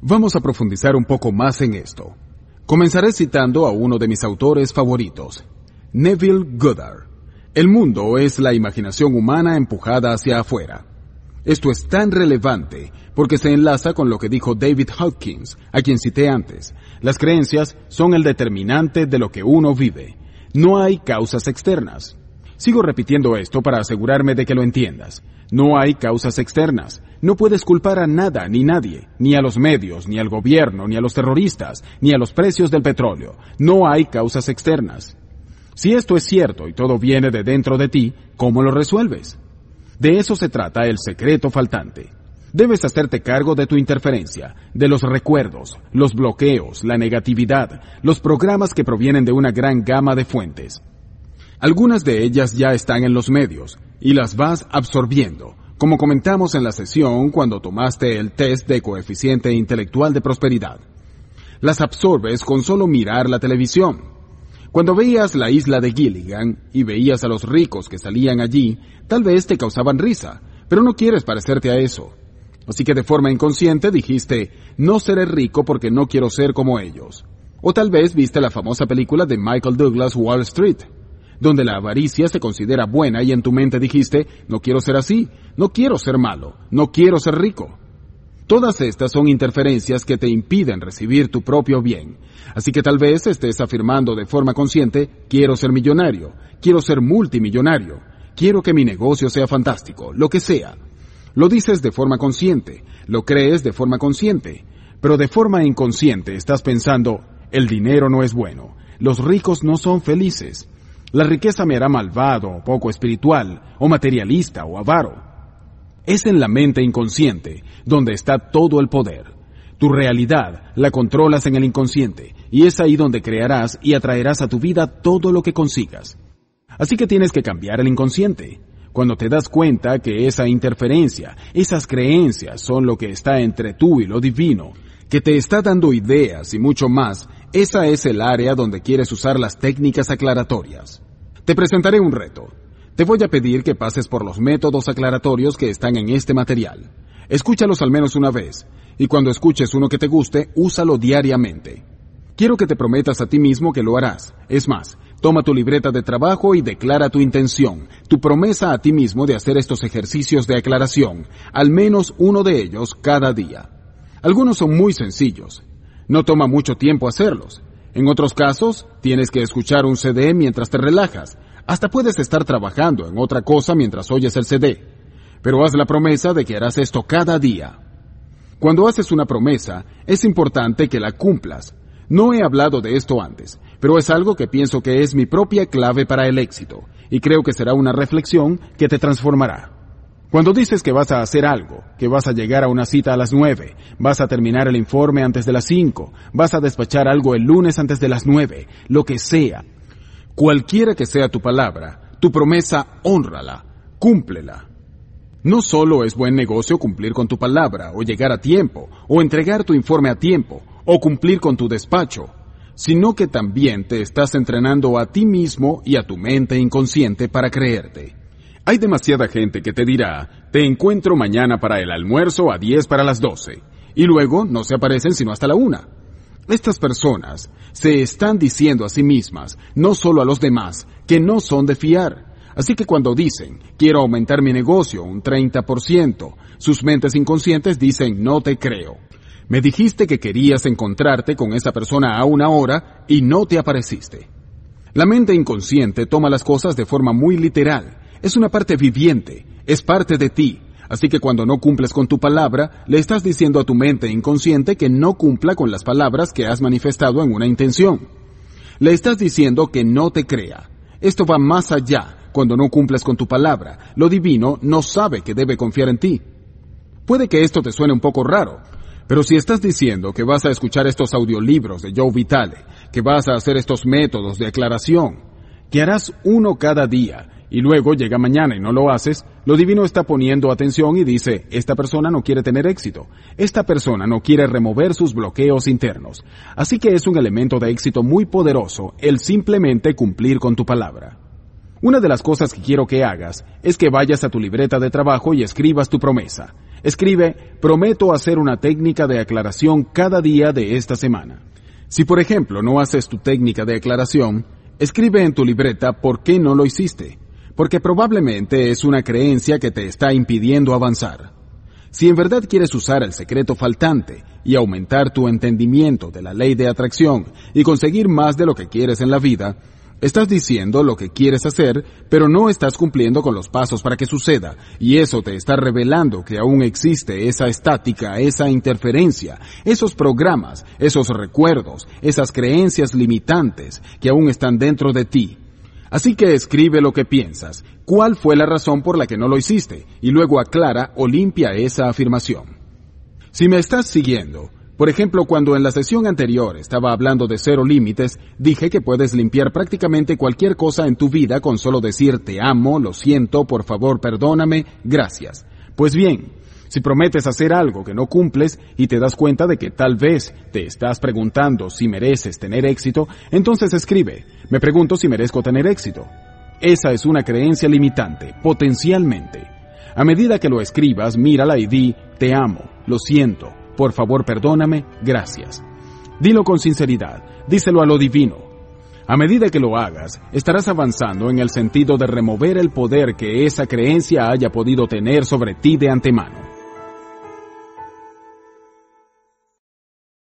Vamos a profundizar un poco más en esto. Comenzaré citando a uno de mis autores favoritos, Neville Goddard. El mundo es la imaginación humana empujada hacia afuera. Esto es tan relevante porque se enlaza con lo que dijo David Hawkins, a quien cité antes. Las creencias son el determinante de lo que uno vive. No hay causas externas. Sigo repitiendo esto para asegurarme de que lo entiendas. No hay causas externas. No puedes culpar a nada ni nadie, ni a los medios, ni al gobierno, ni a los terroristas, ni a los precios del petróleo. No hay causas externas. Si esto es cierto y todo viene de dentro de ti, ¿cómo lo resuelves? De eso se trata el secreto faltante. Debes hacerte cargo de tu interferencia, de los recuerdos, los bloqueos, la negatividad, los programas que provienen de una gran gama de fuentes. Algunas de ellas ya están en los medios y las vas absorbiendo, como comentamos en la sesión cuando tomaste el test de coeficiente intelectual de prosperidad. Las absorbes con solo mirar la televisión. Cuando veías La Isla de Gilligan y veías a los ricos que salían allí, tal vez te causaban risa, pero no quieres parecerte a eso. Así que de forma inconsciente dijiste, no seré rico porque no quiero ser como ellos. O tal vez viste la famosa película de Michael Douglas, Wall Street, donde la avaricia se considera buena y en tu mente dijiste, no quiero ser así, no quiero ser malo, no quiero ser rico. Todas estas son interferencias que te impiden recibir tu propio bien. Así que tal vez estés afirmando de forma consciente, quiero ser millonario, quiero ser multimillonario, quiero que mi negocio sea fantástico, lo que sea. Lo dices de forma consciente, lo crees de forma consciente, pero de forma inconsciente estás pensando, el dinero no es bueno, los ricos no son felices, la riqueza me hará malvado, poco espiritual, o materialista, o avaro. Es en la mente inconsciente donde está todo el poder. Tu realidad la controlas en el inconsciente, y es ahí donde crearás y atraerás a tu vida todo lo que consigas. Así que tienes que cambiar el inconsciente. Cuando te das cuenta que esa interferencia, esas creencias son lo que está entre tú y lo divino, que te está dando ideas y mucho más, esa es el área donde quieres usar las técnicas aclaratorias. Te presentaré un reto. Te voy a pedir que pases por los métodos aclaratorios que están en este material. Escúchalos al menos una vez, y cuando escuches uno que te guste, úsalo diariamente. Quiero que te prometas a ti mismo que lo harás. Es más, toma tu libreta de trabajo y declara tu intención, tu promesa a ti mismo de hacer estos ejercicios de aclaración, al menos uno de ellos cada día. Algunos son muy sencillos. No toma mucho tiempo hacerlos. En otros casos, tienes que escuchar un CD mientras te relajas. Hasta puedes estar trabajando en otra cosa mientras oyes el CD. Pero haz la promesa de que harás esto cada día. Cuando haces una promesa, es importante que la cumplas. No he hablado de esto antes, pero es algo que pienso que es mi propia clave para el éxito, y creo que será una reflexión que te transformará. Cuando dices que vas a hacer algo, que vas a llegar a una cita a las 9, vas a terminar el informe antes de las 5, vas a despachar algo el lunes antes de las 9, lo que sea. Cualquiera que sea tu palabra, tu promesa, hónrala, cúmplela. No solo es buen negocio cumplir con tu palabra, o llegar a tiempo, o entregar tu informe a tiempo, o cumplir con tu despacho, sino que también te estás entrenando a ti mismo y a tu mente inconsciente para creerte. Hay demasiada gente que te dirá, te encuentro mañana para el almuerzo a 10 para las 12, y luego no se aparecen sino hasta la 1. Estas personas se están diciendo a sí mismas, no solo a los demás, que no son de fiar. Así que cuando dicen, quiero aumentar mi negocio un 30%, sus mentes inconscientes dicen, no te creo. Me dijiste que querías encontrarte con esa persona a 1 hora y no te apareciste. La mente inconsciente toma las cosas de forma muy literal. Es una parte viviente, es parte de ti. Así que cuando no cumples con tu palabra, le estás diciendo a tu mente inconsciente que no cumpla con las palabras que has manifestado en una intención. Le estás diciendo que no te crea. Esto va más allá. Cuando no cumples con tu palabra, lo divino no sabe que debe confiar en ti. Puede que esto te suene un poco raro, pero si estás diciendo que vas a escuchar estos audiolibros de Joe Vitale, que vas a hacer estos métodos de aclaración, que harás uno cada día, y luego llega mañana y no lo haces, lo divino está poniendo atención y dice, esta persona no quiere tener éxito, esta persona no quiere remover sus bloqueos internos. Así que es un elemento de éxito muy poderoso el simplemente cumplir con tu palabra. Una de las cosas que quiero que hagas es que vayas a tu libreta de trabajo y escribas tu promesa. Escribe, prometo hacer una técnica de aclaración cada día de esta semana. Si por ejemplo no haces tu técnica de aclaración, escribe en tu libreta por qué no lo hiciste, porque probablemente es una creencia que te está impidiendo avanzar. Si en verdad quieres usar el secreto faltante y aumentar tu entendimiento de la ley de atracción y conseguir más de lo que quieres en la vida, estás diciendo lo que quieres hacer, pero no estás cumpliendo con los pasos para que suceda, y eso te está revelando que aún existe esa estática, esa interferencia, esos programas, esos recuerdos, esas creencias limitantes que aún están dentro de ti. Así que escribe lo que piensas, cuál fue la razón por la que no lo hiciste, y luego aclara o limpia esa afirmación. Si me estás siguiendo, por ejemplo, cuando en la sesión anterior estaba hablando de 0 límites, dije que puedes limpiar prácticamente cualquier cosa en tu vida con solo decir te amo, lo siento, por favor perdóname, gracias. Pues bien, si prometes hacer algo que no cumples y te das cuenta de que tal vez te estás preguntando si mereces tener éxito, entonces escribe, me pregunto si merezco tener éxito. Esa es una creencia limitante, potencialmente. A medida que lo escribas, mírala y di, te amo, lo siento, por favor perdóname, gracias. Dilo con sinceridad, díselo a lo divino. A medida que lo hagas, estarás avanzando en el sentido de remover el poder que esa creencia haya podido tener sobre ti de antemano.